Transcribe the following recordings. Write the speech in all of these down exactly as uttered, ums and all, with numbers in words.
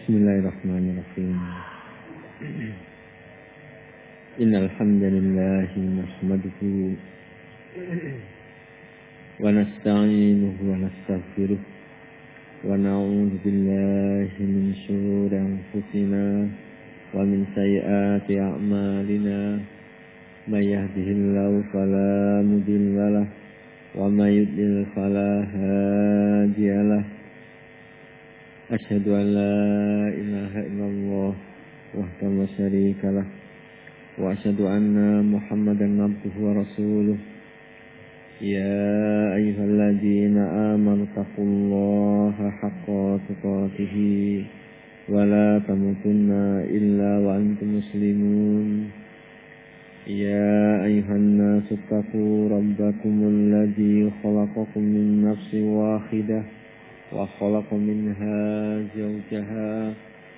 Bismillahirrahmanirrahim. Innal hamdalillah nahmaduhu wa nasta'inuhu wa nastaghfiruh wa na'udzu billahi min shururi anfusina wa min sayyiati a'malina may yahdihillahu fala mudilla lahu wa may yudlil fala hadiya lahu. Asyhadu an la ilaha illallah wahdahu la syarika lah wa asyhadu anna Muhammadan abduhu wa rasuluh. Ya ayyuhalladzina amanu taqullaha haqqa tuqatih wa la tamutunna illa wa antum muslimun. Ya ayyuhan nasu taqu rabbakumul ladzi khalaqakum min nafsin wahidah wa khalaqa minha zawjaha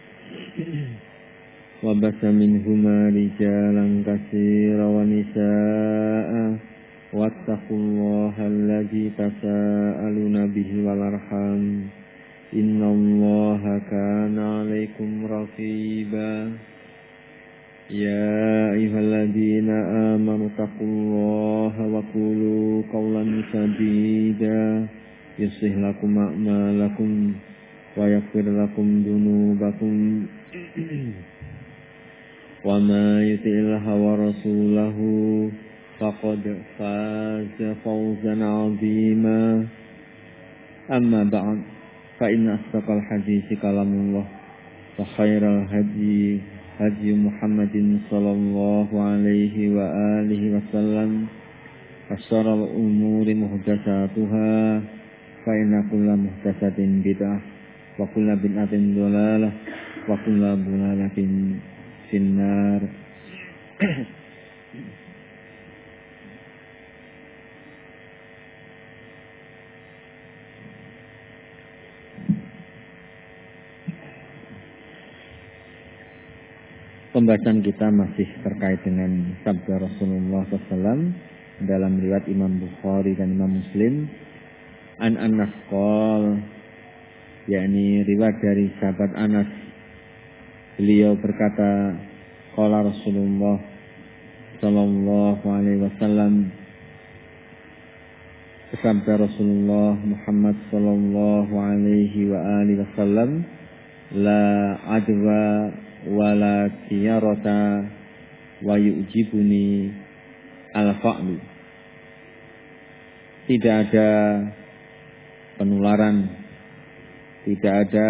wa basa minhuma rijalan katsiran wa nisaa'a wattaqullaha alladzi tasaaluna bihi wal arham innallaha kana 'alaikum raqiba. Ya ayyuhalladzina amanu taqullaha wa qulu qawlan sadida yuslih lakum a'malakum wa yaghfir lakum dhunubakum wa ma yuti'illah wa rasulahu faqad faza fawzan 'azima. Amma ba'd, fa inna asdaqal hadithi kalamullah wa khairal hadyi hadyi Muhammadin sallallahu alaihi wa alihi wasallam wa syarrul umuri muhdatsatuha fa inna kulla muhdatsatin bid'ah wa kulla bid'atin dhalalah wa kulla dhalalatin finnar. Pembahasan kita masih terkait dengan sabda Rasulullah shallallahu alaihi wasallam dalam riwayat Imam Bukhari dan Imam Muslim. An Anas qol, yakni riwayat dari sahabat Anas, beliau berkata, qala Rasulullah sallallahu alaihi wasallam, sabda Rasulullah Muhammad sallallahu alaihi wa alihi wasallam, la adwa wala tiyarata wa yu'jibuni al-fa'lu. Tidak ada penularan, tidak ada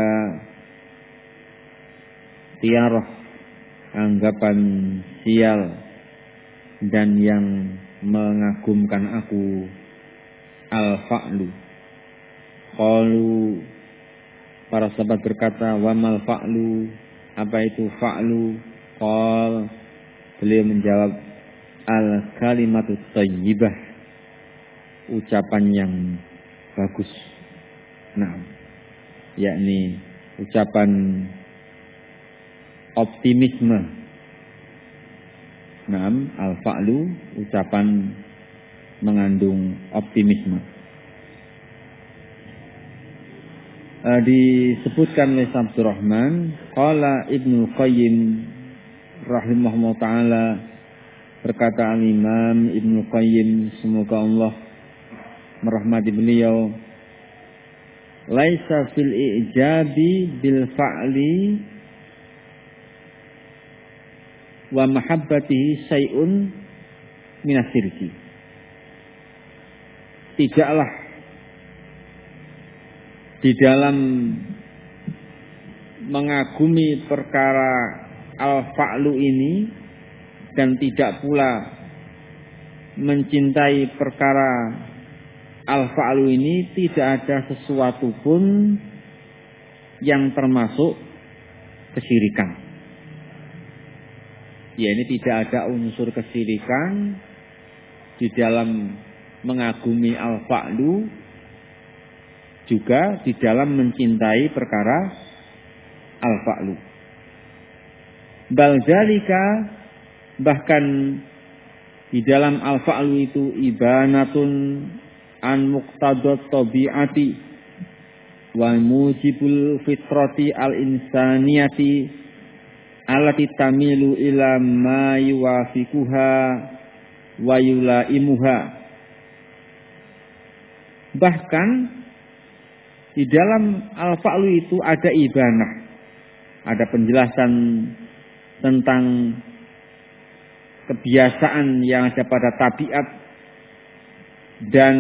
tiarah, anggapan sial, dan yang mengagumkan aku al-fa'lu. Qalu, para sahabat berkata, wa mal fa'lu, apa itu fa'lu? Qal, beliau menjawab, al-kalimatu thayyibah, ucapan yang bagus. Nah, yakni ucapan optimisme. Naam, al-fa'lu, ucapan mengandung optimisme. Uh, disebutkan oleh Abdul Rahman, qala Ibnu Qayyim rahimahullah ta'ala, berkata al-Imam Ibnu Qayyim, semoga Allah merahmati beliau, laisa fil ijabi bil fa'li wa mahabbatihi syai'un minasirki. Tidaklah di dalam mengagumi perkara al-fa'lu ini dan tidak pula mencintai perkara al-fa'lu ini, tidak ada sesuatu pun yang termasuk kesyirikan. Ya, ini tidak ada unsur kesyirikan di dalam mengagumi al-fa'lu, juga di dalam mencintai perkara al-fa'lu. Bal dzalika, bahkan di dalam al-fa'lu itu ibanatun an muqtadot tabi'ati wa mujibul fitrati al-insaniyati allati tamilu ila ma yuwafiquha wa yulaimuha. Bahkan di dalam al-fa'lu itu ada ibanah, ada penjelasan tentang kebiasaan yang ada pada tabiat, dan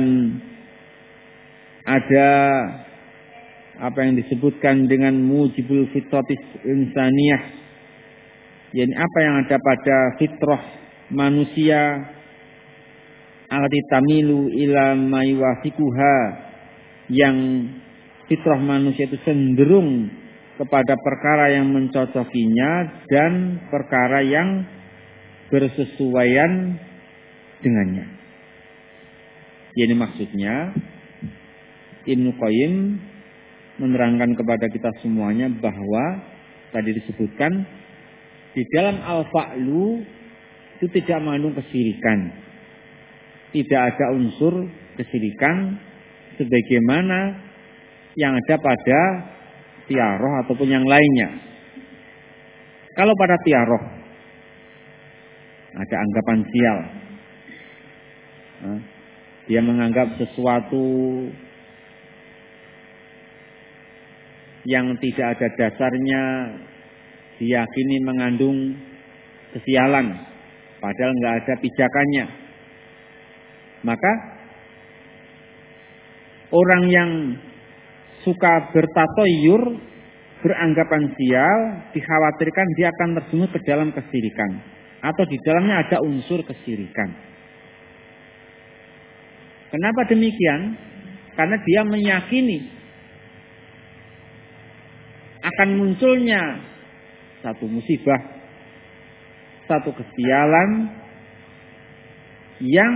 ada apa yang disebutkan dengan mujibul fitratis insaniyah, yakni apa yang ada pada fitrah manusia, allati tamilu ila ma yuwafiquha, yang fitrah manusia itu cenderung kepada perkara yang mencocokinya dan perkara yang bersesuaian dengannya. Ini maksudnya Ibnu Qayyim menerangkan kepada kita semuanya bahwa tadi disebutkan di dalam al-fa'lu itu tidak mengandung kesirikan. Tidak ada unsur kesirikan sebagaimana yang ada pada tiaroh ataupun yang lainnya. Kalau pada tiaroh ada anggapan sial. Dia menganggap sesuatu yang tidak ada dasarnya diyakini mengandung kesialan, padahal nggak ada pijakannya. Maka orang yang suka bertatoyur, beranggapan sial, dikhawatirkan dia akan terjerumus ke dalam kesirikan, atau di dalamnya ada unsur kesirikan. Kenapa demikian? Karena dia meyakini akan munculnya satu musibah, satu kesialan yang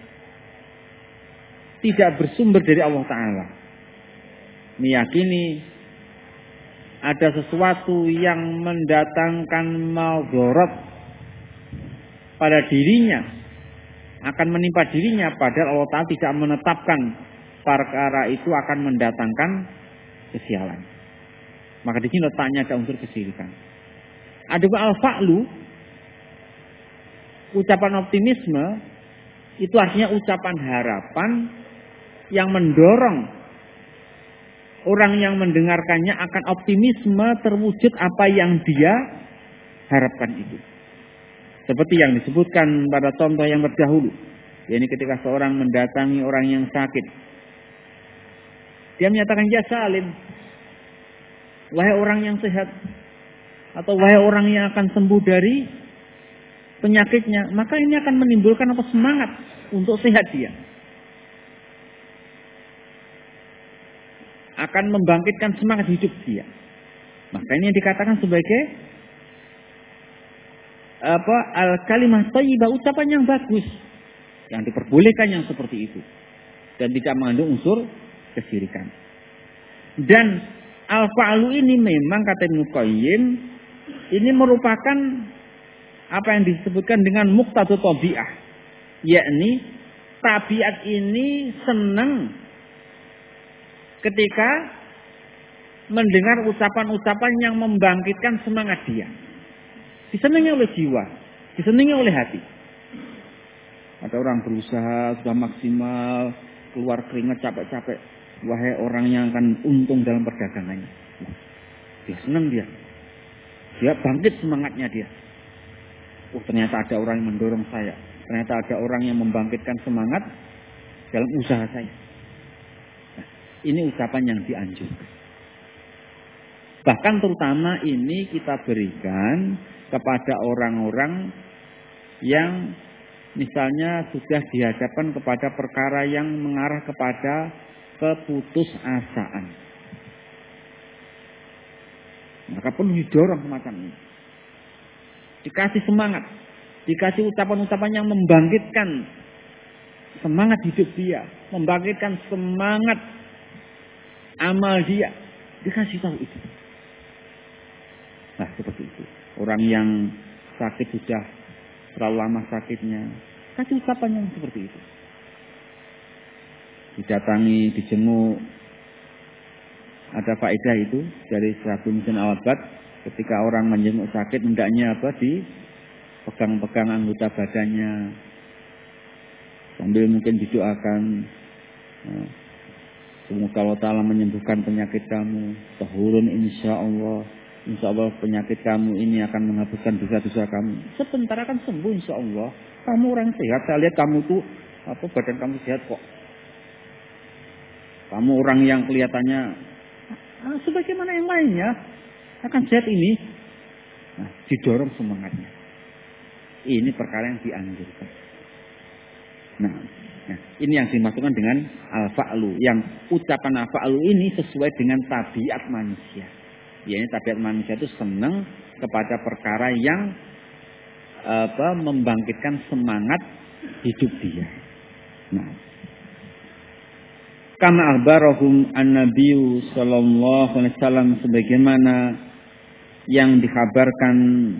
tidak bersumber dari Allah Ta'ala. Meyakini ada sesuatu yang mendatangkan madarat pada dirinya, akan menimpa dirinya, padahal Allah Ta'ala tidak menetapkan perkara itu akan mendatangkan kesialan. Maka di sini letaknya ada unsur kesirikan. Adapun al-fa'lu, ucapan optimisme, itu artinya ucapan harapan yang mendorong orang yang mendengarkannya akan optimisme terwujud apa yang dia harapkan itu. Seperti yang disebutkan pada contoh yang terdahulu, yakni ketika seorang mendatangi orang yang sakit, dia menyatakan, ya salim, wahai orang yang sehat, atau wahai orang yang akan sembuh dari penyakitnya, maka ini akan menimbulkan apa, semangat untuk sehat dia. Akan membangkitkan semangat hidup dia. Maka ini yang dikatakan sebagai apa, al-kalimah thayyibah, ucapan yang bagus, yang diperbolehkan yang seperti itu, dan tidak mengandung unsur kesyirikan. Dan al-fa'lu ini memang kata Ibnu Qayyim, ini merupakan apa yang disebutkan dengan muqtadu tabi'ah, yakni tabiat ini senang ketika mendengar ucapan-ucapan yang membangkitkan semangat dia. Disenangi oleh jiwa, disenangi oleh hati. Ada orang berusaha sudah maksimal, keluar keringat capek-capek, wahai orang yang akan untung dalam perdagangannya. Dia senang dia. Dia bangkit semangatnya dia. Oh, ternyata ada orang yang mendorong saya. Ternyata ada orang yang membangkitkan semangat dalam usaha saya. Nah, ini ucapan yang dianjurkan. Bahkan terutama ini kita berikan kepada orang-orang yang misalnya sudah dihadapkan kepada perkara yang mengarah kepada keputusasaan. Maka perlu didorong semacam ini. Dikasih semangat, dikasih ucapan-ucapan yang membangkitkan semangat hidup dia, membangkitkan semangat amal dia, dikasih tahu itu. Nah, seperti itu. Orang yang sakit sudah terlalu lama sakitnya, kasih ucapan yang seperti itu. Didatangi, dijenguk, ada faedah itu dari Syarafuddin Al-Abbad, ketika orang menjenguk sakit hendaknya apa, di pegang-pegang anggota badannya sambil mungkin didoakan, nah, semoga Allah Ta'ala menyembuhkan penyakit kamu, tahurun insya Allah, insya Allah penyakit kamu ini akan menghapuskan dosa-dosa kamu, sebentar akan sembuh insya Allah. Kamu orang sehat, saya lihat kamu tuh apa, badan kamu sehat kok. Kamu orang yang kelihatannya ah, sebagaimana yang lainnya akan sehat ini. Nah, didorong semangatnya. Ini perkara yang dianjurkan. Nah, nah, ini yang dimaksudkan dengan al-fa'lu. Yang ucapan al-fa'lu ini sesuai dengan tabiat manusia. Ya, ini tabiat manusia itu senang kepada perkara yang apa, membangkitkan semangat hidup dia. Nah, kama akhbarahum an-nabiyyu sallallahu alaihi wasallam, sebagaimana yang dikabarkan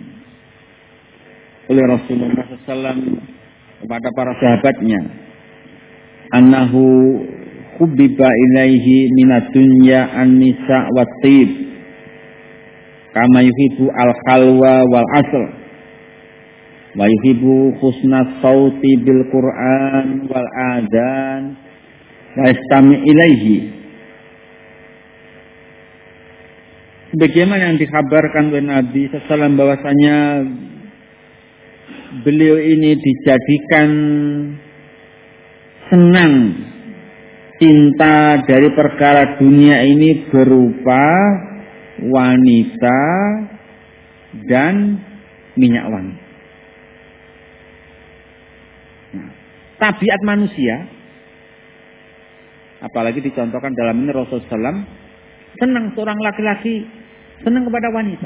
oleh Rasulullah sallallahu alaihi wasallam kepada para sahabatnya, annahu hubbiba ilaihi minad dunya an-nisa wat tib kama yuhibbu al-khalwa wal asl wa yuhibbu husna sauti bil Qur'an wal adzan wa istami ilaihi. Sebagaimana yang dikabarkan oleh Nabi sallallahu alaihi wasallam bahwasanya beliau ini dijadikan senang cinta dari perkara dunia ini berupa wanita dan minyak wangi. Nah, tabiat manusia, apalagi dicontohkan dalam ini Rasulullah sallallahu alaihi wasallam, senang seorang laki-laki, senang kepada wanita,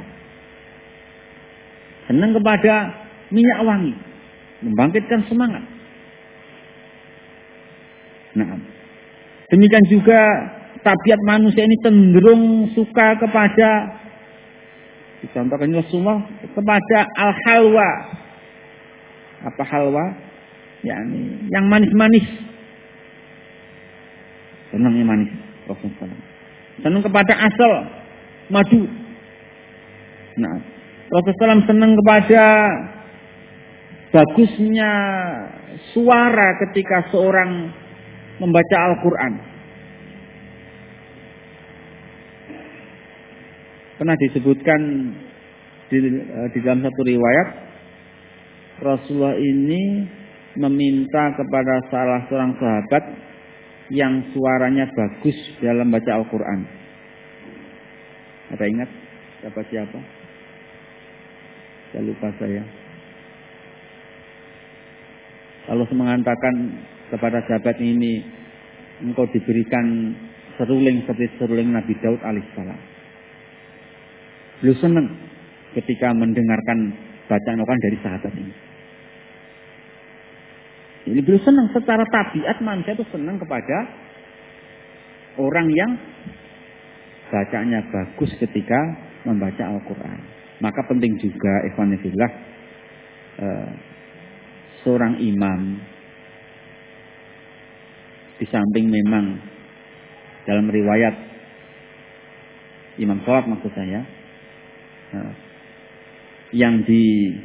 senang kepada minyak wangi, membangkitkan semangat. Nah, demikian juga tabiat manusia ini cenderung suka kepada, dicontohkan Rasulullah, kepada al-halwa. Apa halwa? Yani yang manis-manis. Senangnya manis Rasulullah sallallahu alaihi wasallam. Senang kepada asal madu. Nah, Rasulullah sallallahu alaihi wasallam senang kepada bagusnya suara ketika seorang membaca Al-Quran. Pernah disebutkan di, di dalam satu riwayat, Rasulullah ini meminta kepada salah seorang sahabat yang suaranya bagus dalam baca Al-Quran. Ada ingat siapa siapa? Saya lupa saya. Allah mengatakan kepada sahabat ini, engkau diberikan seruling seperti seruling Nabi Daud alaihissalam. Beliau senang ketika mendengarkan bacaan Al-Quran dari sahabat ini. Ini beliau senang, secara tabiat manusia itu senang kepada orang yang bacaannya bagus ketika membaca Al-Quran. Maka penting juga ikhwan fillah, eh, seorang imam, di samping memang dalam riwayat imam sholat maksud saya, nah, yang di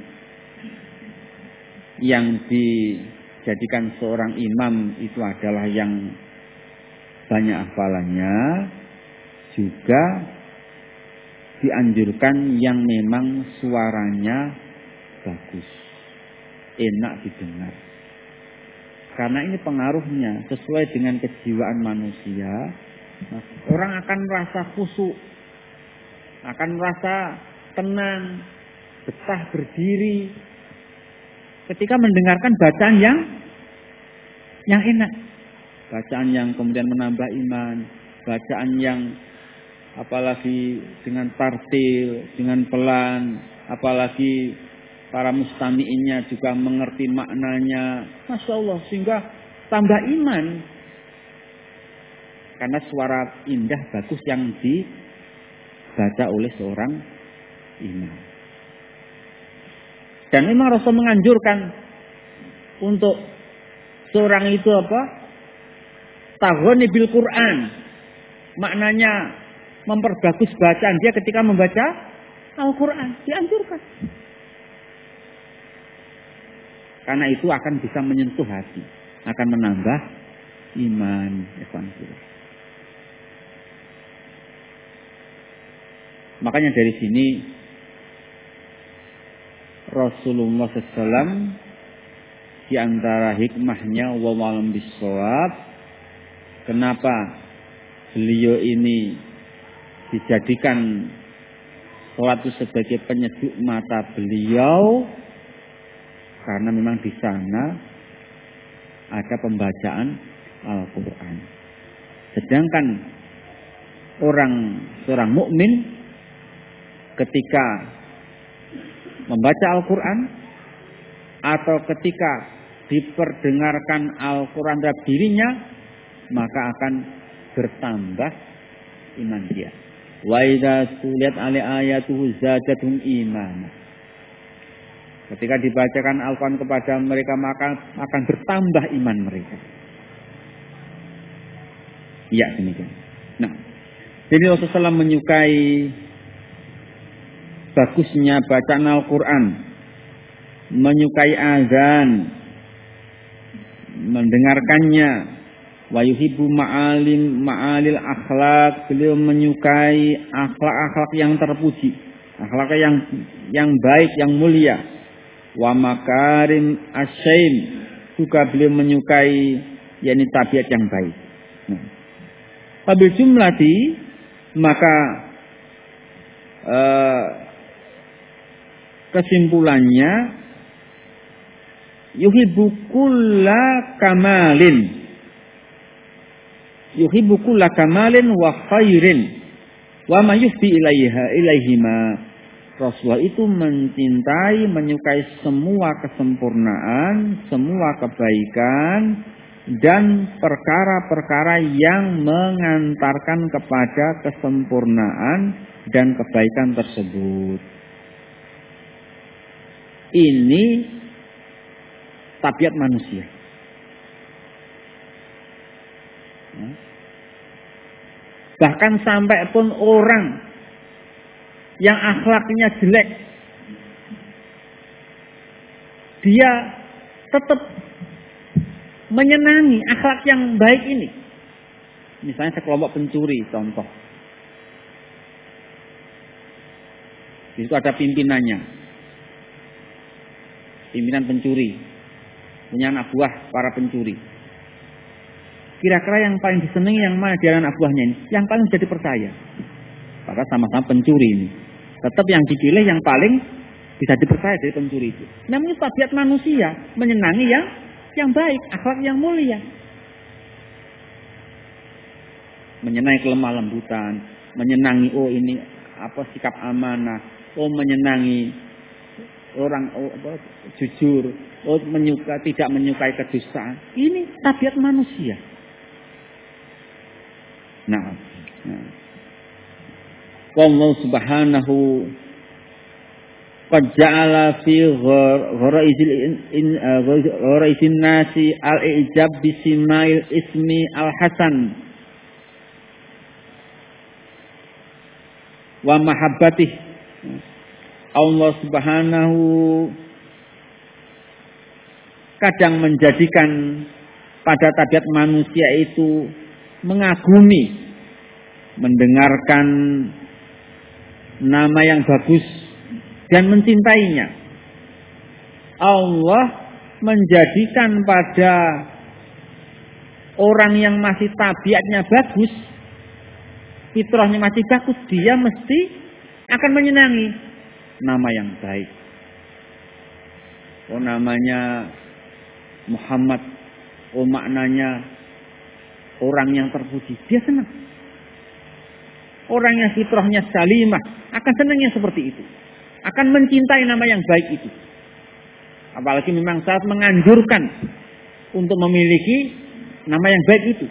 yang dijadikan seorang imam itu adalah yang banyak hafalannya, juga dianjurkan yang memang suaranya bagus, enak didengar. Karena ini pengaruhnya sesuai dengan kejiwaan manusia. Nah, orang akan merasa khusyuk, akan merasa tenang, betah berdiri ketika mendengarkan bacaan yang yang enak, bacaan yang kemudian menambah iman, bacaan yang apalagi dengan tartil, dengan pelan, apalagi para mustami'innya juga mengerti maknanya. Masya Allah, sehingga tambah iman. Karena suara indah bagus yang dibaca oleh seorang imam. Dan memang Rasul menganjurkan untuk seorang itu apa? Taghani bil Quran. Maknanya memperbagus bacaan dia ketika membaca Al-Quran. Dianjurkan. Karena itu akan bisa menyentuh hati. Akan menambah iman. Makanya dari sini Rasulullah shallallahu alaihi wasallam di antara hikmahnya wallahu a'lam bishawab, kenapa beliau ini dijadikan suatu sebagai penyejuk mata beliau, karena memang di sana ada pembacaan Al-Quran. Sedangkan orang seorang mukmin ketika membaca Al-Quran atau ketika diperdengarkan Al-Quran terhadap dirinya, maka akan bertambah iman dia. Wa idza tuliyat alaihi ayatuhu zadatuhum imana. Ketika dibacakan Al-Quran kepada mereka, maka akan bertambah iman mereka. Ya, demikian. Nah, jadi Rasulullah shallallahu alaihi wasallam menyukai bagusnya bacaan Al-Quran, menyukai azan, mendengarkannya, wa yuhibbu ma'alim ma'alil akhlak, beliau menyukai akhlak-akhlak yang terpuji, akhlak yang yang baik, yang mulia, wa makarim asyaim, juga beliau menyukai yakni tabiat yang baik. Nah, bil jumlati, maka uh, kesimpulannya yuhibbu kulla kamalin yuhibbu kulla kamalin wa khairin wa ma yufdi ilaiha ilaihima. Rasulullah itu mencintai, menyukai semua kesempurnaan, semua kebaikan dan perkara-perkara yang mengantarkan kepada kesempurnaan dan kebaikan tersebut. Ini tabiat manusia. Bahkan sampai pun orang yang akhlaknya jelek, dia tetap menyenangi akhlak yang baik ini. Misalnya sekelompok pencuri, contoh. Di situ ada pimpinannya. Pimpinan pencuri. Punya anak buah para pencuri. Kira-kira yang paling disenangi yang mana di anak buahnya ini? Yang paling jadi percaya. Maka sama-sama pencuri ini. Tetap yang dipilih yang paling bisa dipercaya dari pencuri itu. Namanya tabiat manusia. Menyenangi yang yang baik. Akhlak yang mulia. Menyenangi kelemah lembutan. Menyenangi oh ini apa sikap amanah. Oh menyenangi orang oh, apa, jujur. Oh menyuka, tidak menyukai kedustaan. Ini tabiat manusia. Nah. nah. Allah subhanahu qad ja'ala fi gharaizil in gharaizin nasi al-ijab bisimail ismi al-hasan wa mahabbatih. Allah subhanahu kadang menjadikan pada tabiat manusia itu mengagumi, mendengarkan nama yang bagus dan mencintainya. Allah menjadikan pada orang yang masih tabiatnya bagus, fitrahnya masih bagus, dia mesti akan menyenangi nama yang baik. Oh namanya Muhammad, oh maknanya orang yang terpuji, dia senang. Orang yang fitrahnya salimah akan senangnya seperti itu. Akan mencintai nama yang baik itu. Apalagi memang saat menganjurkan untuk memiliki nama yang baik itu.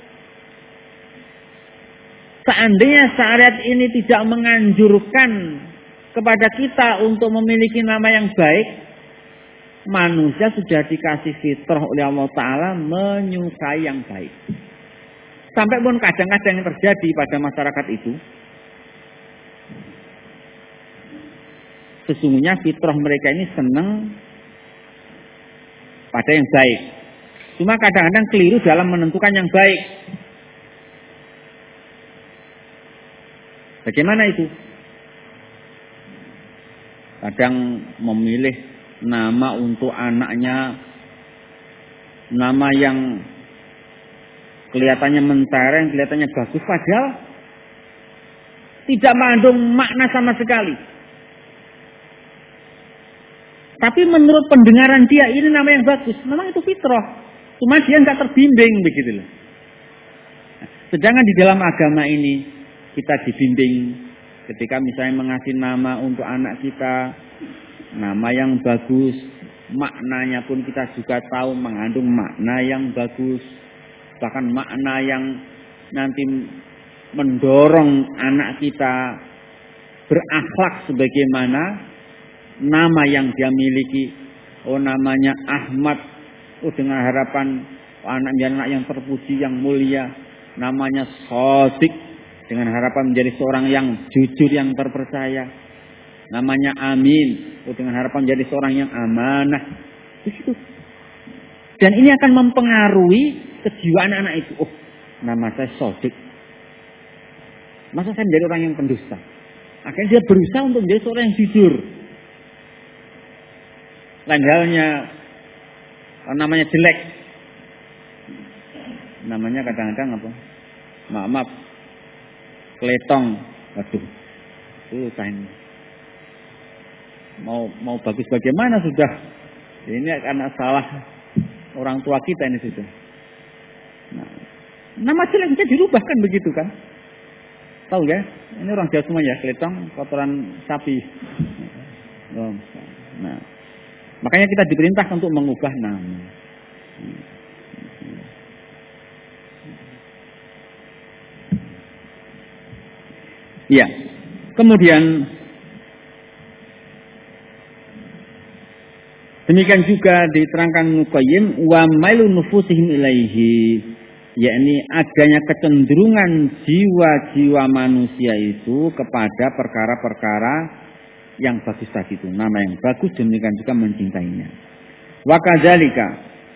Seandainya syariat ini tidak menganjurkan kepada kita untuk memiliki nama yang baik, manusia sudah dikasih fitrah oleh Allah Ta'ala menyukai yang baik. Sampai pun kadang-kadang yang terjadi pada masyarakat itu, Sesungguhnya fitrah mereka ini senang pada yang baik. Cuma kadang-kadang keliru dalam menentukan yang baik. Bagaimana itu? Kadang memilih nama untuk anaknya, nama yang kelihatannya mentereng, kelihatannya bagus, padahal tidak mengandung makna sama sekali. Tapi menurut pendengaran dia ini nama yang bagus, memang itu fitrah. Cuma dia nggak terbimbing begitu loh. Sedangkan di dalam agama ini kita dibimbing ketika misalnya mengasih nama untuk anak kita, nama yang bagus, maknanya pun kita juga tahu mengandung makna yang bagus, bahkan makna yang nanti mendorong anak kita berakhlak sebagaimana nama yang dia miliki. Oh, namanya Ahmad, oh dengan harapan oh, anaknya anak yang terpuji, yang mulia. Namanya Shadiq, dengan harapan menjadi seorang yang jujur, yang terpercaya. Namanya Amin, oh, dengan harapan menjadi seorang yang amanah. Begitu. Dan ini akan mempengaruhi kejiwaan anak itu. Oh, nama saya Shadiq, masa saya menjadi orang yang pendusta? Akhirnya dia berusaha untuk menjadi seorang yang jujur. Lain halnya namanya jelek, namanya kadang-kadang apa? Maaf, maaf Kletong. Waduh, itu kain. Mau mau bagus bagaimana sudah? Ini karena salah orang tua kita ini sudah. Nah, nama jeleknya dirubah kan begitu kan? Tahu ya? Ini orang Jawa semua ya, Kletong, kotoran sapi. Nah, makanya kita diperintah untuk mengubah nama. Ya, kemudian demikian juga diterangkan Nuqayyim wa mailu nufusihim ilaihi, yakni adanya kecenderungan jiwa-jiwa manusia itu kepada perkara-perkara yang bagus tadi itu, nama yang bagus, demikian juga mencintainya. Wa kadzalika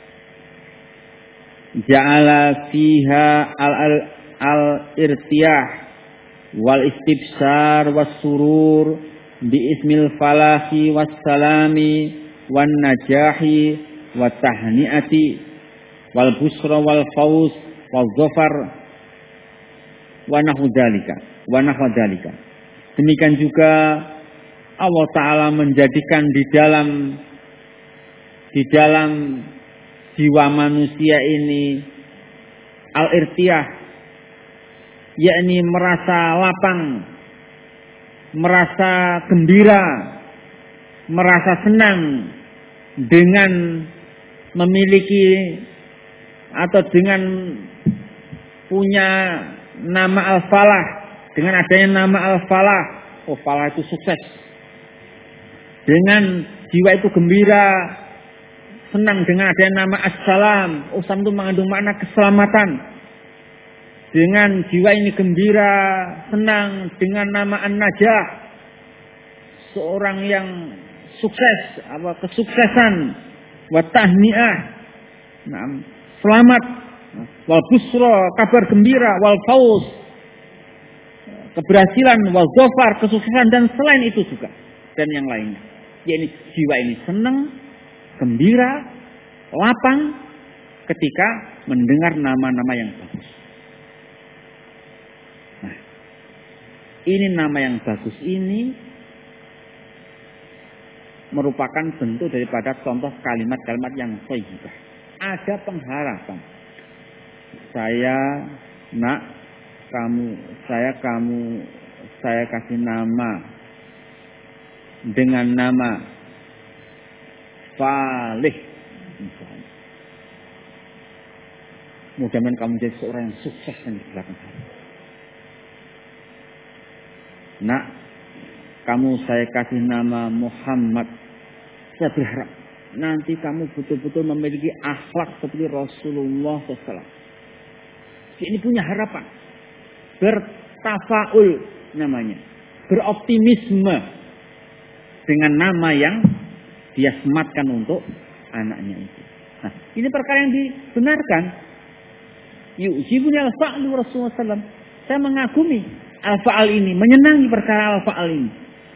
ja'ala fiha al al, al irtiyah wal istibsar was surur bi ismil falahi was salami wan najahi wat tahniati wal busra wal fauz wal dhafar wa nahwu dzalika wa nahwu dzalika. Demikian juga Allah Ta'ala menjadikan di dalam di dalam jiwa manusia ini al-irtiyah, yakni merasa lapang, merasa gembira, merasa senang dengan memiliki atau dengan punya nama Al-Falah, dengan adanya nama Al-Falah. Oh, Falah itu sukses. Dengan jiwa itu gembira, senang dengan adanya nama As-Salam. Oh, Salam itu mengandung makna keselamatan. Dengan jiwa ini gembira, senang dengan nama An-Najah, seorang yang sukses, apa kesuksesan, wa tahniah, nah, selamat, wal busra, kabar gembira, wal fauz, keberhasilan, wal dhafar, kesuksesan, dan selain itu juga dan yang lainnya. Yakni jiwa ini senang, gembira, lapang ketika mendengar nama-nama yang bagus. Nah, ini nama yang bagus ini merupakan bentuk daripada contoh kalimat-kalimat yang thayyibah. Ada pengharapan. Saya nak kamu, saya kamu, saya kasih nama dengan nama Falih misalnya. Mudah-mudahan kamu jadi seorang yang sukses di belakang hari. Nak, kamu saya kasih nama Muhammad. Saya berharap nanti kamu betul-betul memiliki akhlak seperti Rasulullah shallallahu alaihi wasallam. Ini punya harapan. Bertafaul namanya. Beroptimisme. dengan nama yang dia sematkan untuk anaknya itu. Nah, ini perkara yang dibenarkan. Yu'jibuni al-fa'lu Rasulullah sallallahu alaihi wasallam. Saya mengagumi al-fa'al ini, menyenangi perkara al-fa'al ini.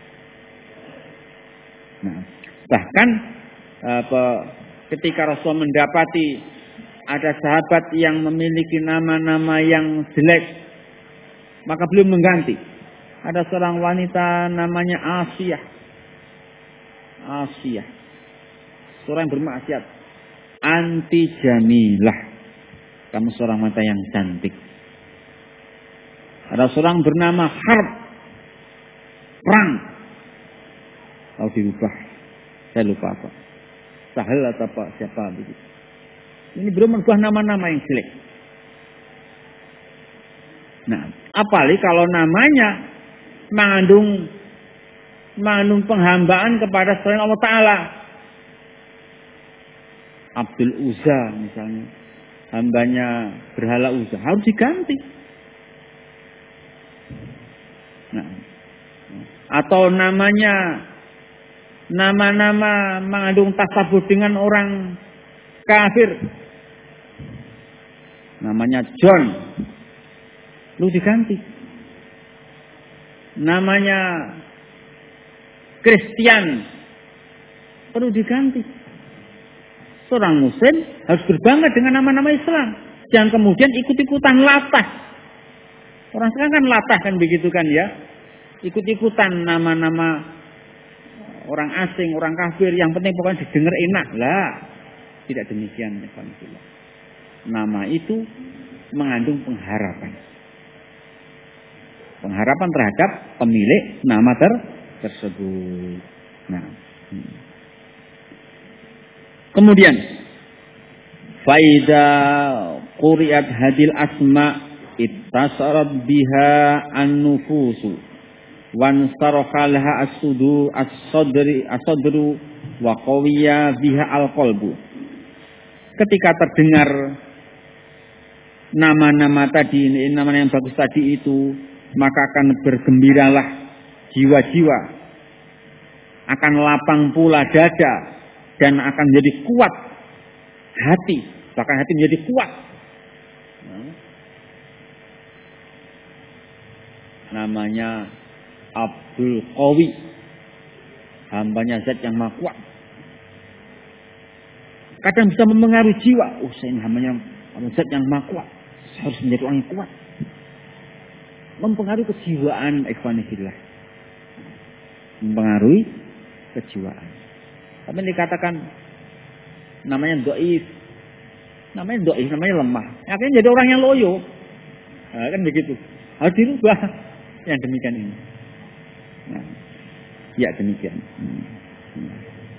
Nah, bahkan apa, ketika Rasul mendapati ada sahabat yang memiliki nama-nama yang jelek, maka beliau mengganti. Ada seorang wanita namanya Asiyah. Asiyah. Seorang yang bermaksiat. Anti jamilah. Kamu seorang wanita yang cantik. Ada seorang bernama Harb. Perang. Kalau dirubah. Saya lupa apa. Sahel atau apa. Siapa begitu. Ini belum merubah nama-nama yang jelek. Nah, apalagi kalau namanya mengandung mengandung penghambaan kepada selain Allah Ta'ala. Abdul Uzza misalnya. Hambanya berhala Uzza. Harus diganti. Nah, atau namanya nama-nama mengandung tasabbuh dengan orang kafir. Namanya John. Lu diganti. Namanya Kristen. Perlu diganti. Seorang muslim harus berbangga dengan nama-nama Islam. Jangan kemudian ikut-ikutan latah. Orang sekarang kan latah kan begitu kan ya. Ikut-ikutan nama-nama orang asing, orang kafir. Yang penting pokoknya didengar enak. Lah. Tidak demikian. Nama itu mengandung pengharapan. Pengharapan terhadap pemilik nama ter tersebut. Nah. Kemudian faida quri'at hadil asma ittasarat biha an-nufusu wan sarhalaha as-sudu as-sadri as-sadru wa qawiya biha al-qalbu. Ketika terdengar nama-nama tadi, nama yang bagus tadi itu, maka akan bergembiralah jiwa-jiwa, akan lapang pula dada, dan akan menjadi kuat hati, bahkan hati menjadi kuat. Namanya Abdul Qawi, hambanya Zat yang maha kuat. Kadang bisa mempengaruhi jiwa. Oh, saya ini hambanya Zat yang maha kuat. Saya harus menjadi orang yang kuat. Mempengaruhi kejiwaan, ikhwanifillah. Mempengaruhi kejiwaan. Tapi dikatakan namanya doif. Namanya doif, namanya lemah. Akhirnya jadi orang yang loyo. Nah, kan begitu. Harus dirubah. Yang demikian ini. Nah, ya demikian. Hmm. Hmm.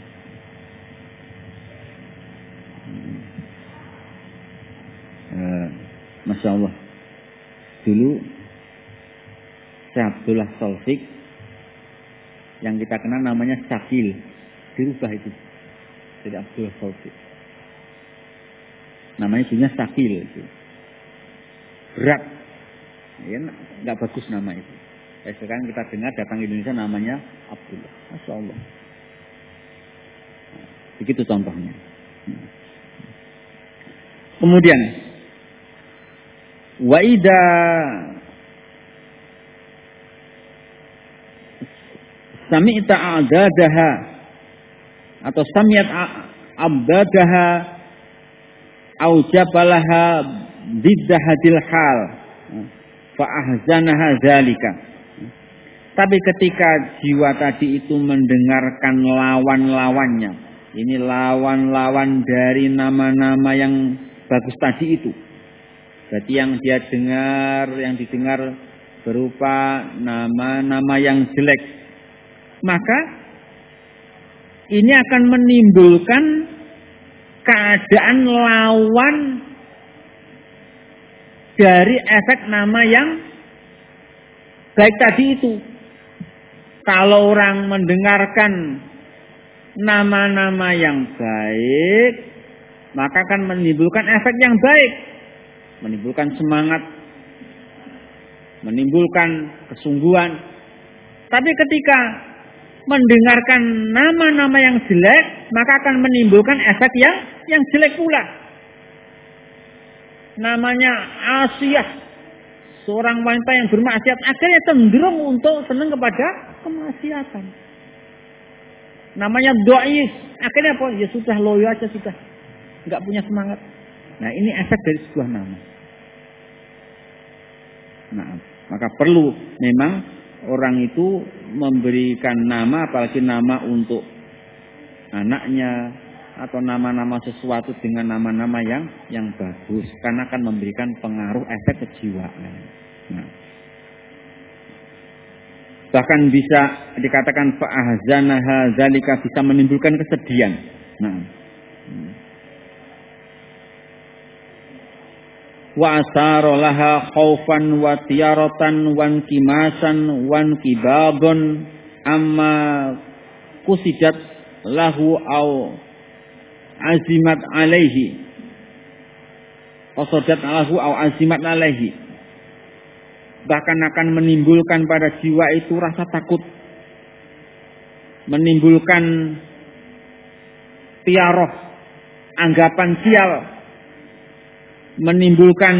Uh, Masya Allah. Dulu Syekh Abdullah Taufik yang kita kenal namanya Syakil, dirubah itu jadi Abdullah Taufik. Namanya sebenarnya Syakil itu. Berat, ya, nggak bagus nama itu. Eh, sekarang kita dengar datang ke Indonesia namanya Abdullah. Masya Allah. Begitu contohnya. Kemudian Waida sami'ta a'dadaha atau sami'at abdadaha aujabalaha biddahadil hal fa ahzanaha zalika. Tapi ketika jiwa tadi itu mendengarkan lawan-lawannya, ini lawan-lawan dari nama-nama yang bagus tadi itu, berarti yang dia dengar, yang didengar berupa nama-nama yang jelek, maka ini akan menimbulkan keadaan lawan dari efek nama yang baik tadi itu. Kalau orang mendengarkan nama-nama yang baik, maka akan menimbulkan efek yang baik, menimbulkan semangat, menimbulkan kesungguhan. Tapi ketika mendengarkan nama-nama yang jelek, maka akan menimbulkan efek yang yang jelek pula. Namanya Asiyah, seorang wanita yang bermaksiat, akhirnya cenderung untuk senang kepada kemaksiatan. Namanya Dhaif, akhirnya apa? Ya sudah, loyo aja sudah, nggak punya semangat. Nah, ini efek dari sebuah nama. Nah, maka perlu memang orang itu memberikan nama, apalagi nama untuk anaknya atau nama-nama sesuatu dengan nama-nama yang yang bagus, karena akan memberikan pengaruh efek kejiwaan. Nah, bahkan bisa dikatakan fa'ahzanaha zalika, bisa menimbulkan kesedihan. Nah, wa asara laha khaufan wa tiyaratan wan kimasan wan kibabon amma kusidat lahu au azimat alaihi qasadat lahu au azimat alaihi, bahkan akan menimbulkan pada jiwa itu rasa takut, menimbulkan tiaroh, anggapan sial, menimbulkan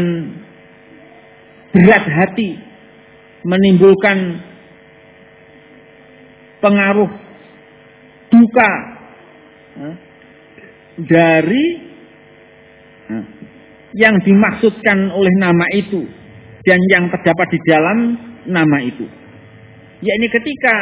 berat hati, menimbulkan pengaruh duka dari yang dimaksudkan oleh nama itu dan yang terdapat di dalam nama itu. Yakni ketika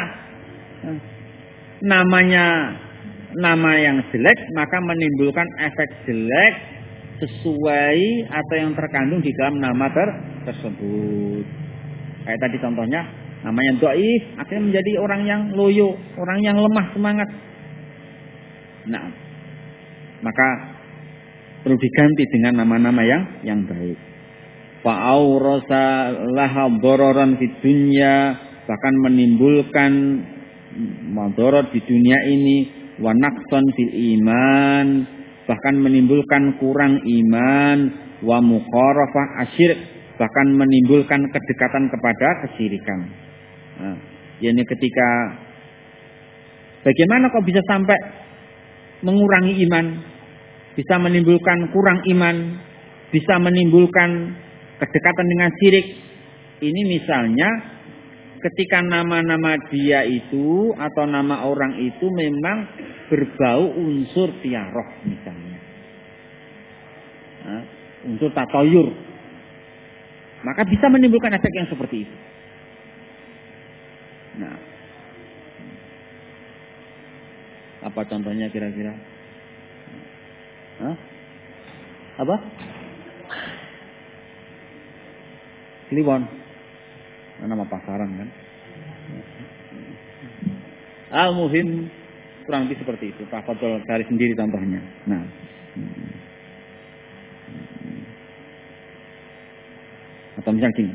namanya nama yang jelek, maka menimbulkan efek jelek sesuai atau yang terkandung di dalam nama ter tersebut. Kayak tadi contohnya, namanya Dhaif, akhirnya menjadi orang yang loyo, orang yang lemah semangat. Nah, maka perlu diganti dengan nama-nama yang yang baik. Fa'aurasa laha dororan di dunia, bahkan menimbulkan madorot di dunia ini, wa naqsan fil iman, bahkan menimbulkan kurang iman, wa muqarafah asyirik, bahkan menimbulkan kedekatan kepada kesyirikan. Nah, yakni ketika bagaimana kok bisa sampai mengurangi iman, bisa menimbulkan kurang iman, bisa menimbulkan kedekatan dengan syirik. Ini misalnya ketika nama-nama dia itu atau nama orang itu memang berbau unsur tiaroh misalnya, nah, unsur tatoyur, maka bisa menimbulkan efek yang seperti itu. Nah, apa contohnya kira-kira? Hah? Apa? Kliwon, nama pasaran kan? Al-muhim kurang lebih seperti itu. Pak Fadol cari sendiri contohnya. Nah, atau misalnya gini,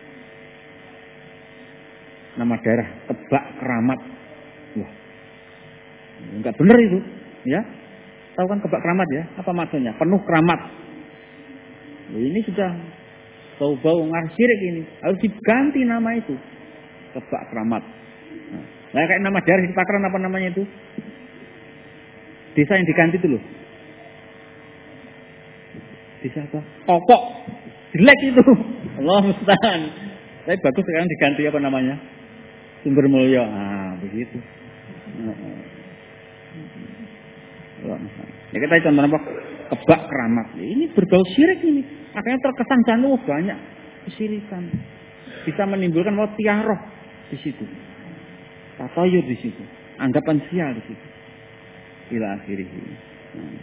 nama daerah Kebak Keramat. Wah, enggak benar itu, ya? Tahu kan Kebak Keramat ya? Apa maksudnya? Penuh keramat. Ini sudah bau-bau ngarsirik ini, harus diganti nama itu, Kebak Keramat. Nah, kayak nama daerah di Pakran apa namanya itu? Desa yang diganti itu loh. Desa apa? Kokok. Jelek itu. Allah musta'an. Tapi bagus sekarang diganti apa namanya? Sumber Mulya. Ah, begitu. Ya kita contoh apa? Kebak Keramat. Ini berbau syirik ini. Akhirnya terkesan jenuh banyak kesyirikan. Bisa menimbulkan mau tiaroh di situ. Tatayur di situ. Anggapan sial di situ. Ila akhirih. Nah.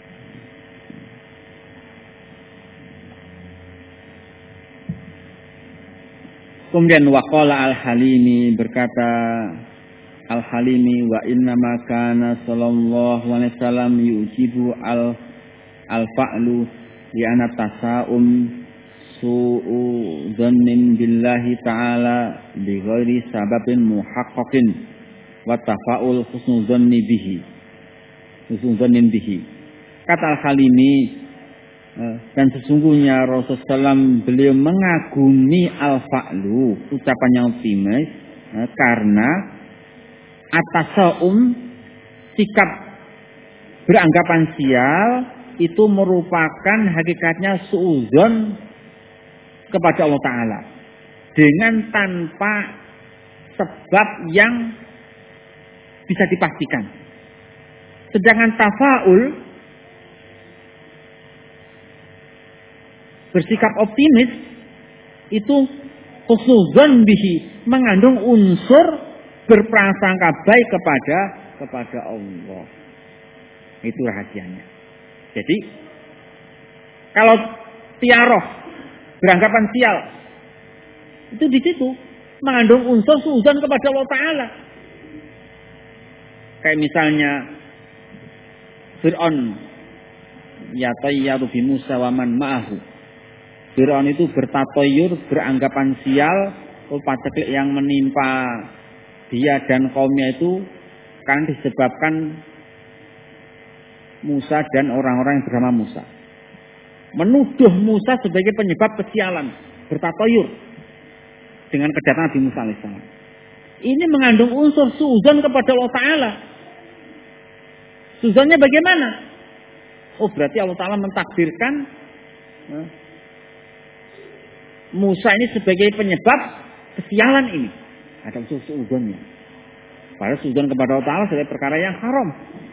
Kemudian waqala Al-Halimi, berkata Al-Halimi, wa inna ma kana sallallahu alaihi wasallam yujibu al al-fa'lu li anna tasa'um su'u dhannin billahi ta'ala bi ghairi sababin muhaqqaqin wa tafa'ul husnul dhanni bihi husnul dhannin bihi. Kata Al-Halimi, dan sesungguhnya Rasulullah shallallahu alaihi wasallam beliau mengagumi al-fa'lu, ucapan yang optimis, karena At-tasawum, sikap beranggapan sial itu merupakan hakikatnya suudzon kepada Allah Ta'ala dengan tanpa sebab yang bisa dipastikan. Sedangkan tafaul, bersikap optimis, itu husnuzon bihi, mengandung unsur berprasangka baik kepada kepada Allah. Itu rahasianya. Jadi kalau tiaroh, beranggapan sial, itu di situ mengandung unsur suudzon kepada Allah Ta'ala. Kayak misalnya Fir'aun ya tayyaru bi Musa wa man ma'ahu. Fir'aun itu bertatoyur, beranggapan sial, paceklik yang menimpa dia dan kaumnya itu kan disebabkan Musa dan orang-orang yang bersama Musa. Menuduh Musa sebagai penyebab kesialan, bertatoyur dengan kedatangan Nabi Musa alaihissalam. Ini mengandung unsur suudzon kepada Allah Ta'ala. Suudzonnya bagaimana? Oh, berarti Allah Ta'ala mentakdirkan nah, Musa ini sebagai penyebab kesialan ini. Ada unsur suudzonnya. Padahal suudzon kepada Allah Ta'ala sebagai perkara yang haram.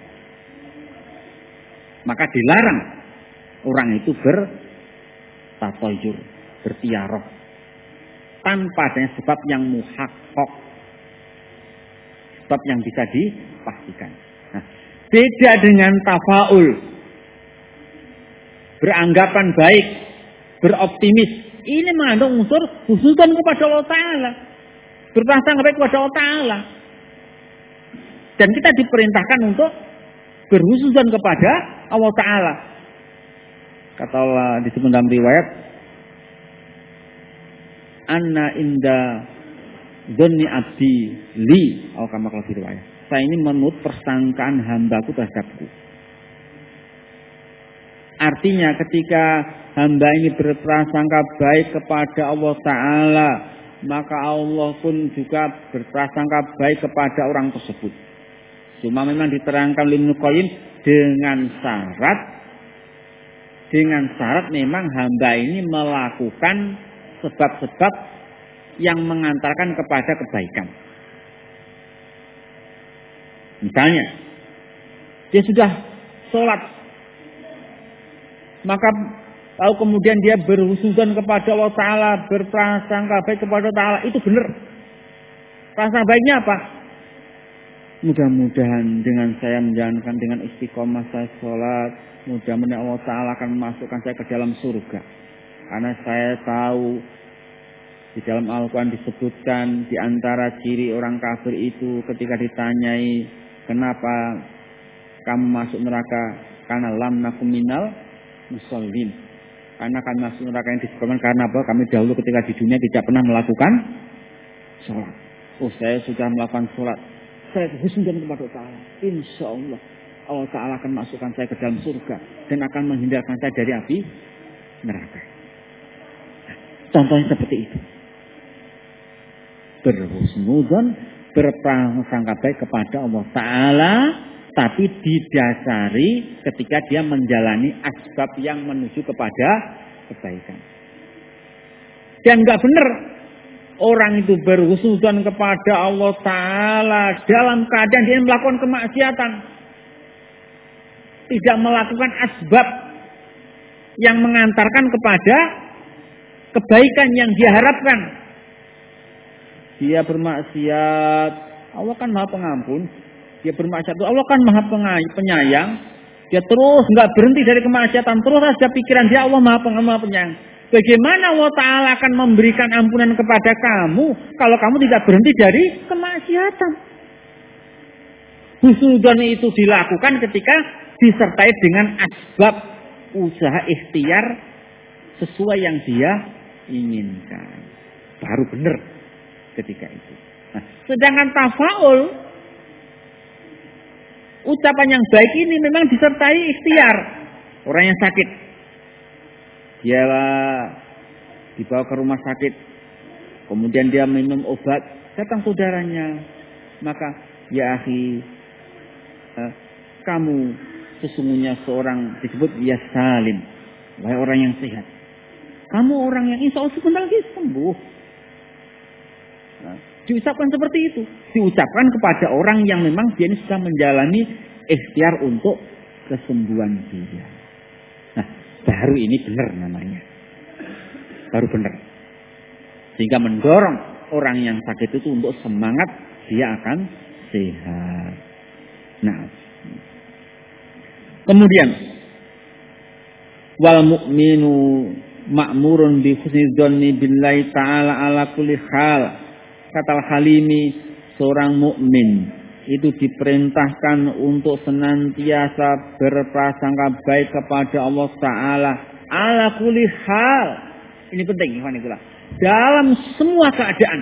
Maka dilarang orang itu bertatoyur, bertiaroh, tanpa adanya sebab yang muhakkok, sebab yang bisa dipastikan. Nah, beda dengan tafaul, beranggapan baik, beroptimis. Ini mengandung unsur husnuzon kepada Allah Ta'ala, berprasangka baik kepada Allah Ta'ala. Dan kita diperintahkan untuk berhusnuzon kepada Allah Ta'ala. Kata Allah disebut dalam riwayat, Anna inda dzanni abdi li, atau kama kalau riwayat. Saya ini menurut persangkaan hambaku terhadapku. Artinya ketika hamba ini berprasangka baik kepada Allah Ta'ala, maka Allah pun juga berprasangka baik kepada orang tersebut. Cuma memang diterangkan oleh Ibnu Qayyim dengan syarat, dengan syarat memang hamba ini melakukan sebab-sebab yang mengantarkan kepada kebaikan. Misalnya, dia sudah sholat, maka lalu kemudian dia berhusnuzon kepada Allah Ta'ala, berprasangka baik kepada Allah Ta'ala, itu benar. Prasangka baiknya apa? Mudah-mudahan dengan saya menjalankan dengan istiqomah saya sholat, mudah-mudahan Allah Ta'ala akan memasukkan saya ke dalam surga. Karena saya tahu di dalam Al-Quran disebutkan di antara ciri orang kafir itu ketika ditanyai kenapa kamu masuk neraka, karena lam nakum minal musallin. Karena kami masuk neraka yang disebabkan karena apa? Kami dahulu ketika di dunia tidak pernah melakukan sholat. Oh, saya sudah melakukan sholat. Saya husnuzon kepada Allah Ta'ala. Insya Allah Allah Ta'ala akan masukkan saya ke dalam surga dan akan menghindarkan saya dari api neraka. Nah, contohnya seperti itu. Berhusnuzon, berprasangka baik kepada Allah Ta'ala, tapi didasari ketika dia menjalani asbab yang menuju kepada kebaikan. Dan enggak benar orang itu berhusnuzon kepada Allah Ta'ala dalam keadaan dia melakukan kemaksiatan, tidak melakukan asbab yang mengantarkan kepada kebaikan yang dia harapkan. Dia bermaksiat, Allah kan Maha Pengampun. Dia bermaksiat, Allah kan Maha Penyayang. Dia terus nggak berhenti dari kemaksiatan, terus saja pikiran dia Allah Maha Penyayang. Bagaimana Allah Ta'ala akan memberikan ampunan kepada kamu kalau kamu tidak berhenti dari kemaksiatan? Husnuzon itu dilakukan ketika disertai dengan asbab usaha ikhtiar sesuai yang dia inginkan. Baru benar ketika itu. Nah, sedangkan tafaul, ucapan yang baik ini memang disertai ikhtiar. Orang yang sakit, dia dibawa ke rumah sakit, kemudian dia minum obat, datang saudaranya, maka ya akhi, uh, kamu sesungguhnya seorang disebut ya salim, wahai orang yang sehat. Kamu orang yang insya Allah sebentar lagi sembuh. Nah, diucapkan seperti itu. Diucapkan kepada orang yang memang dia ini sudah menjalani ikhtiar untuk kesembuhan dia. Nah, baru ini benar namanya. Baru benar. Sehingga mendorong orang yang sakit itu untuk semangat dia akan sehat. Nah, kemudian wal mu'minu ma'murun bi husni dzanni billahi ta'ala ala kulli hal. Kata Al-Halimi, seorang mukmin itu diperintahkan untuk senantiasa berprasangka baik kepada Allah Ta'ala ala kulli hal. Ini penting, ikhwan fillah. Dalam semua keadaan.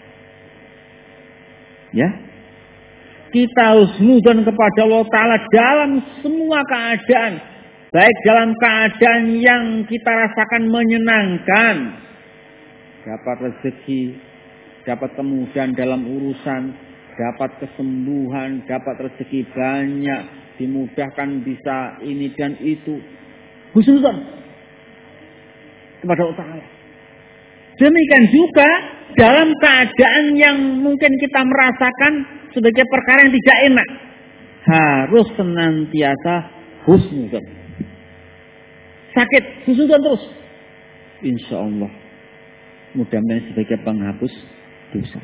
Ya. Kita husnudzon kepada Allah Ta'ala dalam semua keadaan. Baik dalam keadaan yang kita rasakan menyenangkan. Dapat rezeki, dapat kemudahan dalam urusan, dapat kesembuhan, dapat rezeki banyak, dimudahkan bisa ini dan itu. Husnudzon kepada Allah Ta'ala. Demikian juga dalam keadaan yang mungkin kita merasakan sebagai perkara yang tidak enak. Harus senantiasa husnudzon. Sakit, husnudzon terus. Insya Allah. Mudah-mudahan sebagai penghapus dosa.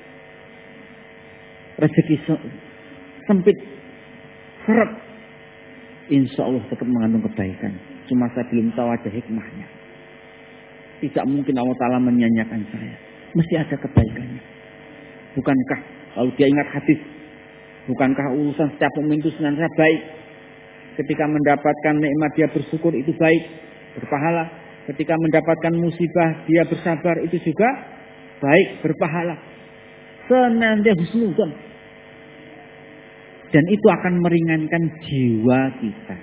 Rezeki sempit, seret. Insya Allah tetap mengandung kebaikan. Cuma saya belum tahu ada hikmahnya. Tidak mungkin Allah Ta'ala menyanyiakan saya. Mesti ada kebaikannya. Bukankah kalau dia ingat hadis, bukankah urusan setiap mukmin itu senantiasa baik? Ketika mendapatkan nikmat dia bersyukur itu baik, berpahala. Ketika mendapatkan musibah dia bersabar itu juga baik, berpahala. Senantiasa husnudzon. Dan itu akan meringankan jiwa kita.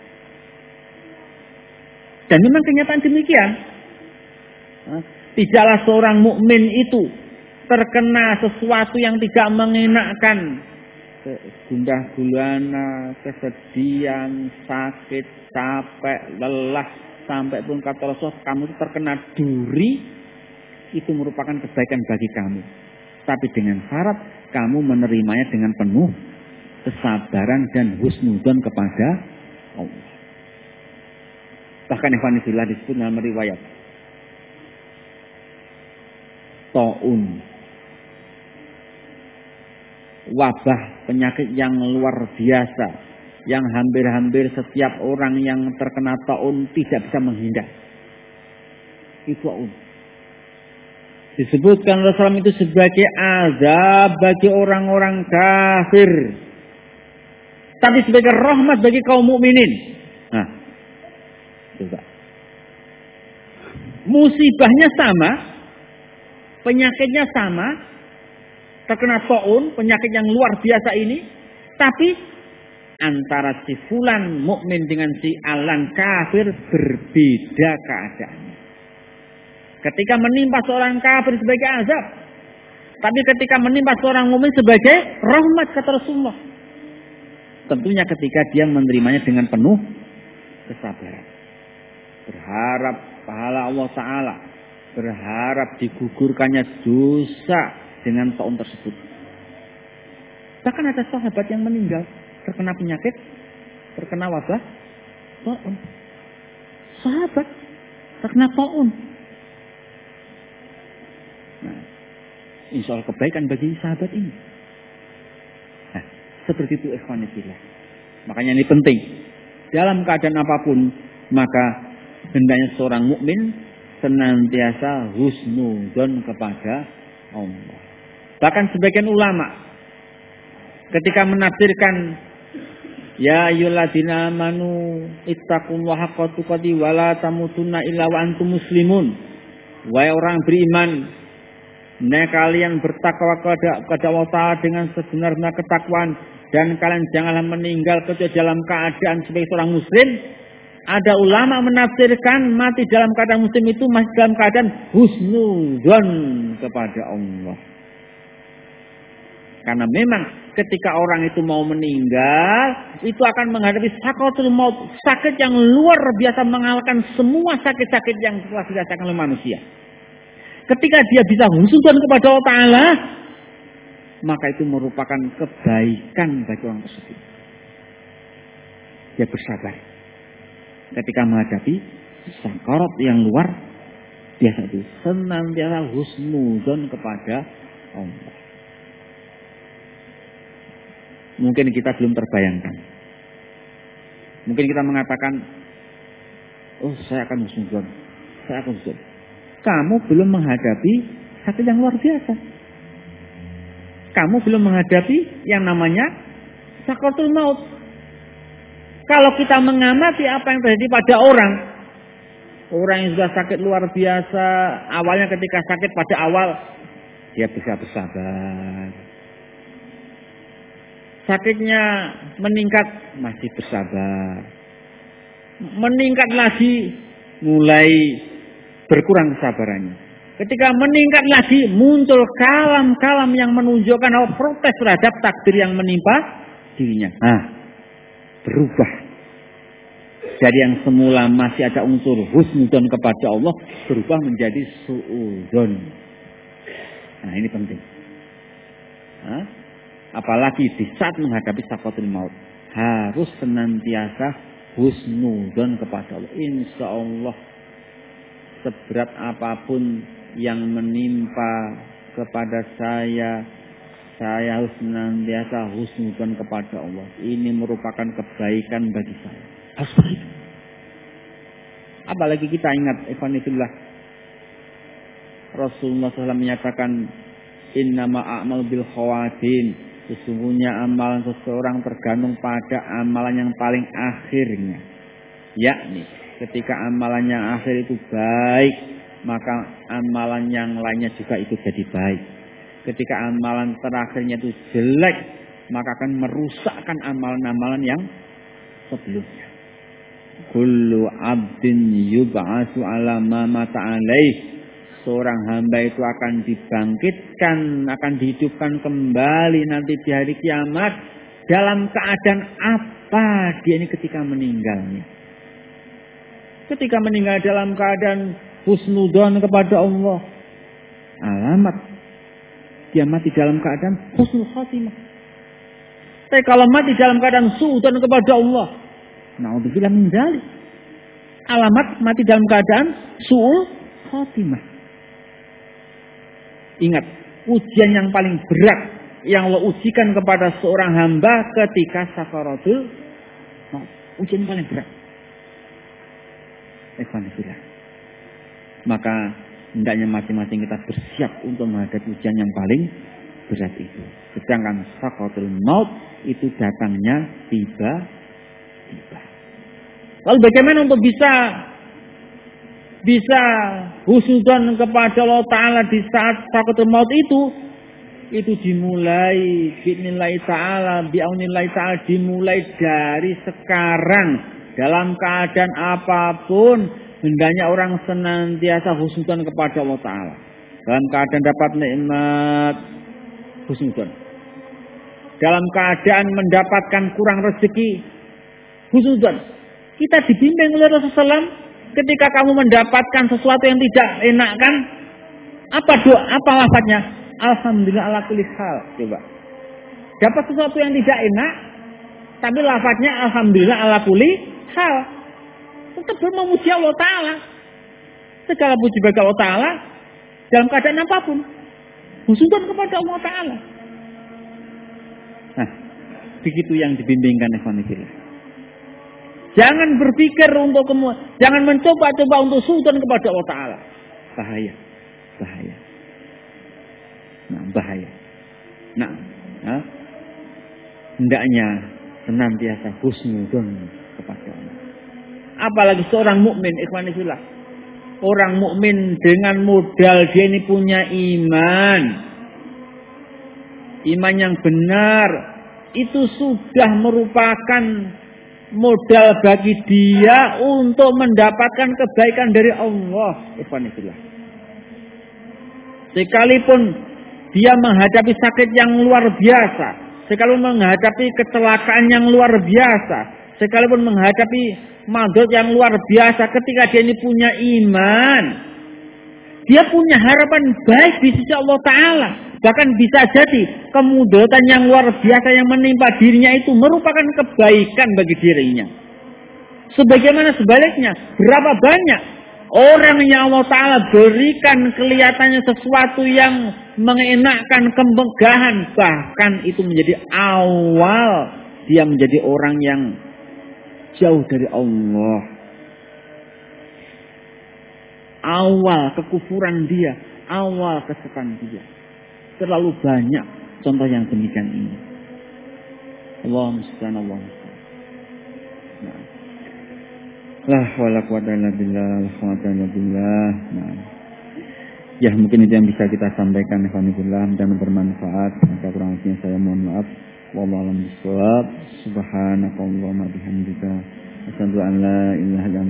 Dan memang kenyataan demikian. Tidaklah seorang mukmin itu terkena sesuatu yang tidak mengenakkan, gundah gulana, kesedihan, sakit, capek, lelah, sampai pun kata Rasul kamu itu terkena duri, itu merupakan kebaikan bagi kamu. Tapi dengan syarat kamu menerimanya dengan penuh kesabaran dan husnudzon kepada Allah. Bahkan ikhwan fillah disebut dalam riwayat taun, wabah penyakit yang luar biasa, yang hampir-hampir setiap orang yang terkena taun tidak bisa menghindar. Itu taun. Disebutkan Rasulullah itu sebagai azab bagi orang-orang kafir, tapi sebagai rahmat bagi kaum mukminin. Nah, coba. Musibahnya sama, penyakitnya sama, terkena taun, penyakit yang luar biasa ini, tapi antara si fulan mukmin dengan si alan kafir berbeda keadaannya. Ketika menimpa seorang kafir sebagai azab, tapi ketika menimpa seorang mukmin sebagai rahmat kata Rasulullah. Tentunya ketika dia menerimanya dengan penuh kesabaran, berharap pahala Allah Ta'ala, berharap digugurkannya dosa dengan taun tersebut. Bahkan ada sahabat yang meninggal terkena penyakit, terkena wabah taun. Sahabat terkena taun. Nah, insya Allah kebaikan bagi sahabat ini. Nah, seperti itu ikhwan fillah. Makanya ini penting. Dalam keadaan apapun, maka hendaknya seorang mukmin senantiasa husnudzon kepada Allah. Bahkan sebagian ulama ketika menafsirkan ya ayyuhalladzina amanu ittaqullaha haqqa tuqatih wa la tamutunna illa wa antum muslimun. Wahai orang beriman, nah kalian bertakwa kepada, kepada Allah Ta'ala dengan sebenar-benar ketakwaan, dan kalian janganlah meninggal kecuali dalam keadaan sebagai seorang muslim. Ada ulama menafsirkan mati dalam keadaan muslim itu masih dalam keadaan husnudzon kepada Allah. Karena memang ketika orang itu mau meninggal, itu akan menghadapi sakaratul maut, sakit yang luar biasa mengalahkan semua sakit-sakit yang telah dirasakan oleh manusia. Ketika dia bisa husnudzon kepada Allah Ta'ala, maka itu merupakan kebaikan bagi orang tersebut. Dia bersabar ketika menghadapi sakarat yang luar biasa itu, senantiasa husnudzon kepada Allah. Mungkin kita belum terbayangkan. Mungkin kita mengatakan, oh saya akan husnudzon, saya akan husnudzon. Kamu belum menghadapi sakit yang luar biasa. Kamu belum menghadapi yang namanya sakaratul maut. Kalau kita mengamati apa yang terjadi pada orang, orang yang sudah sakit luar biasa, awalnya ketika sakit pada awal, dia bisa bersabar. Sakitnya meningkat, masih bersabar. Meningkat lagi, mulai berkurang kesabarannya. Ketika meningkat lagi, muncul kalam-kalam yang menunjukkan bahwa protes terhadap takdir yang menimpa dirinya. Nah, berubah. Dari yang semula masih ada unsur husnudzon kepada Allah, berubah menjadi suudzon. Nah, ini penting. Nah, apalagi di saat menghadapi sakaratul maut, harus senantiasa husnudzon kepada Allah. Insya Allah, seberat apapun yang menimpa kepada saya, saya harus senantiasa husnudzon kepada Allah. Ini merupakan kebaikan bagi saya. Harus begitu. Apalagi kita ingat, ikhwanifillah, Rasulullah shallallahu alaihi wasallam menyatakan, innama a'mal bil khawatim. Sesungguhnya amalan seseorang tergantung pada amalan yang paling akhirnya. Yakni, ketika amalan yang akhir itu baik, maka amalan yang lainnya juga itu jadi baik. Ketika amalan terakhirnya itu jelek, maka akan merusakkan amalan-amalan yang sebelumnya. Kullu abdin yub'atsu ala ma mata alaih. Seorang hamba itu akan dibangkitkan, akan dihidupkan kembali nanti di hari kiamat dalam keadaan apa dia ini ketika meninggalnya. Ketika meninggal dalam keadaan husnudzon kepada Allah, alamat dia mati dalam keadaan husnul khatimah. Tapi kalau mati dalam keadaan suudzon kepada Allah, naudzubillah min dzalik, alamat mati dalam keadaan suul khatimah. Ingat, ujian yang paling berat yang Allah ujikan kepada seorang hamba ketika sakaratul maut. Ujian paling berat. Maka hendaknya masing-masing kita bersiap untuk menghadapi ujian yang paling berat itu. Sedangkan sakaratul maut itu datangnya tiba-tiba. Lalu bagaimana untuk bisa bisa husnudzon kepada Allah Ta'ala di saat sakaratul maut itu? Itu dimulai bi'nillahi ta'ala, bi'aunillahi ta'ala, dimulai dari sekarang. Dalam keadaan apapun, hendaknya orang senantiasa husnudzon kepada Allah Ta'ala. Dalam keadaan dapat nikmat, husnudzon. Dalam keadaan mendapatkan kurang rezeki, husnudzon. Kita dibimbing oleh Rasulullah shallallahu alaihi wasallam, ketika kamu mendapatkan sesuatu yang tidak enak kan, apa doa, apa lafadznya? Alhamdulillah ala kulli hal. Coba. Dapat sesuatu yang tidak enak, tapi lafadznya alhamdulillah ala kulli hal. Tetap memuji Allah Ta'ala. Segala puji bagi Allah Ta'ala dalam keadaan apapun. Husnudzon kepada Allah Ta'ala. Nah, begitu yang dibimbingkan ikhwanifillah. Jangan berpikir untuk kemudian, jangan mencoba-coba untuk suudzon kepada Allah Ta'ala. Bahaya, bahaya. Nah, bahaya. Nah, nah hendaknya senantiasa husnudzon kepada Allah. Apalagi seorang mukmin, ikhwanifillah. Orang mukmin dengan modal dia ini punya iman. Iman yang benar itu sudah merupakan modal bagi dia untuk mendapatkan kebaikan dari Allah. Ikhwanifillah. Sekalipun dia menghadapi sakit yang luar biasa, sekalipun menghadapi kecelakaan yang luar biasa, sekalipun menghadapi madot yang luar biasa, ketika dia ini punya iman, dia punya harapan baik di sisi Allah Ta'ala. Bahkan bisa jadi kemudaratan yang luar biasa yang menimpa dirinya itu merupakan kebaikan bagi dirinya. Sebagaimana sebaliknya, berapa banyak orang yang Allah Ta'ala berikan kelihatannya sesuatu yang mengenakkan, kemegahan, bahkan itu menjadi awal dia menjadi orang yang jauh dari Allah. Awal kekufuran dia, awal kesesatan dia. Terlalu banyak contoh yang demikian ini. Allahumma musta'an, Allahumma musta'an. Nah. La wala quwwata illa billah, la quwwata illa billah. Nah. Ya, mungkin itu yang bisa kita sampaikan, alhamdulillah, dan bermanfaat. Jika kurang lebihnya saya mohon maaf. Wallahu a'lam bishawab. Subhanakallahumma bihamdika asyhadu an la ilaha illa